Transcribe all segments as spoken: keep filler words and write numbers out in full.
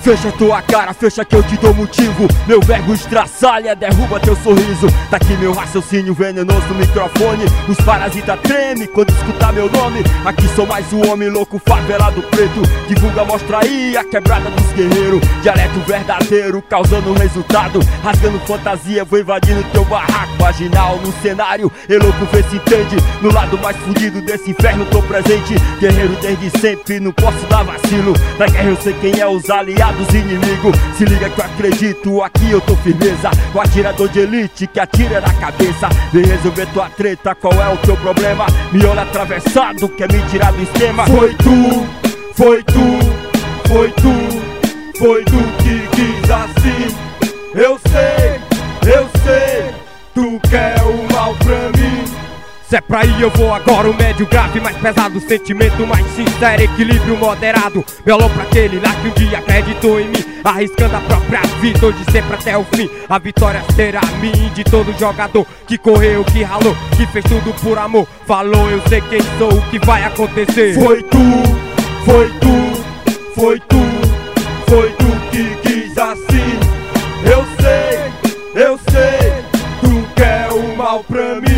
Fecha tua cara, fecha que eu te dou motivo. Meu verbo estraçalha, derruba teu sorriso. Tá aqui meu raciocínio venenoso no microfone. Os parasitas tremem quando escutar meu nome. Aqui sou mais um homem louco, favelado preto. Divulga, mostra aí a quebrada dos guerreiros. Dialeto verdadeiro, causando resultado. Rasgando fantasia, vou invadindo teu barraco vaginal no cenário. E louco vê se entende. No lado mais fudido desse inferno tô presente. Guerreiro desde sempre, não posso dar vacilo. Na guerra eu sei quem é os aliados e inimigos. Se liga que eu acredito, aqui eu tô firmeza. O atirador de elite que atira na cabeça. Vem resolver tua treta, qual é o teu problema? Me olha atravessado, quer me tirar do esquema. Foi tu, foi tu, foi tu, foi tu que quis assim. Eu sei, eu sei, tu quer o mal pra mim. Se é pra ir eu vou agora, o médio grave, mais pesado, sentimento mais sincero, equilíbrio moderado. Violão pra aquele lá que um dia acreditou em mim, arriscando a própria vida, hoje sempre até o fim. A vitória será minha, de todo jogador que correu, que ralou, que fez tudo por amor. Falou, eu sei quem sou, o que vai acontecer. Foi tu, foi tu, foi tu, foi tu que quis assim. Eu sei, eu sei, tu quer o mal pra mim.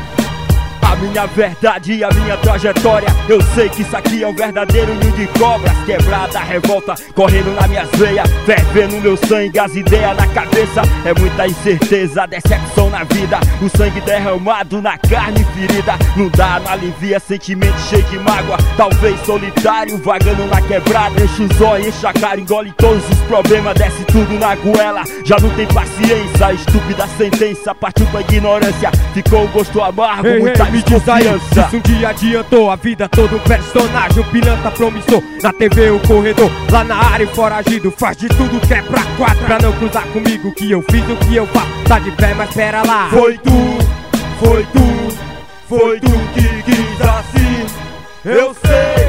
A minha verdade e a minha trajetória, eu sei que isso aqui é um verdadeiro ninho de cobras. Quebrada, revolta, correndo nas minhas veias, fervendo meu sangue, as ideias na cabeça. É muita incerteza, decepção na vida, o sangue derramado na carne ferida. Não dá, não alivia, sentimento cheio de mágoa. Talvez solitário, vagando na quebrada. Enche os olhos, enche a cara, engole todos os problemas, desce tudo na goela. Já não tem paciência, estúpida sentença, partiu pra ignorância, ficou o gosto amargo, ei, muita ei, me diz aí, se um dia adiantou a vida, todo um personagem, um pilantra promissor. Na T V o corredor, lá na área o foragido, faz de tudo que é pra quatro, pra não cruzar comigo, que eu fiz o que eu faço. Tá de pé, mas pera lá. Foi tu, foi tu, foi tu que quis assim. Eu sei,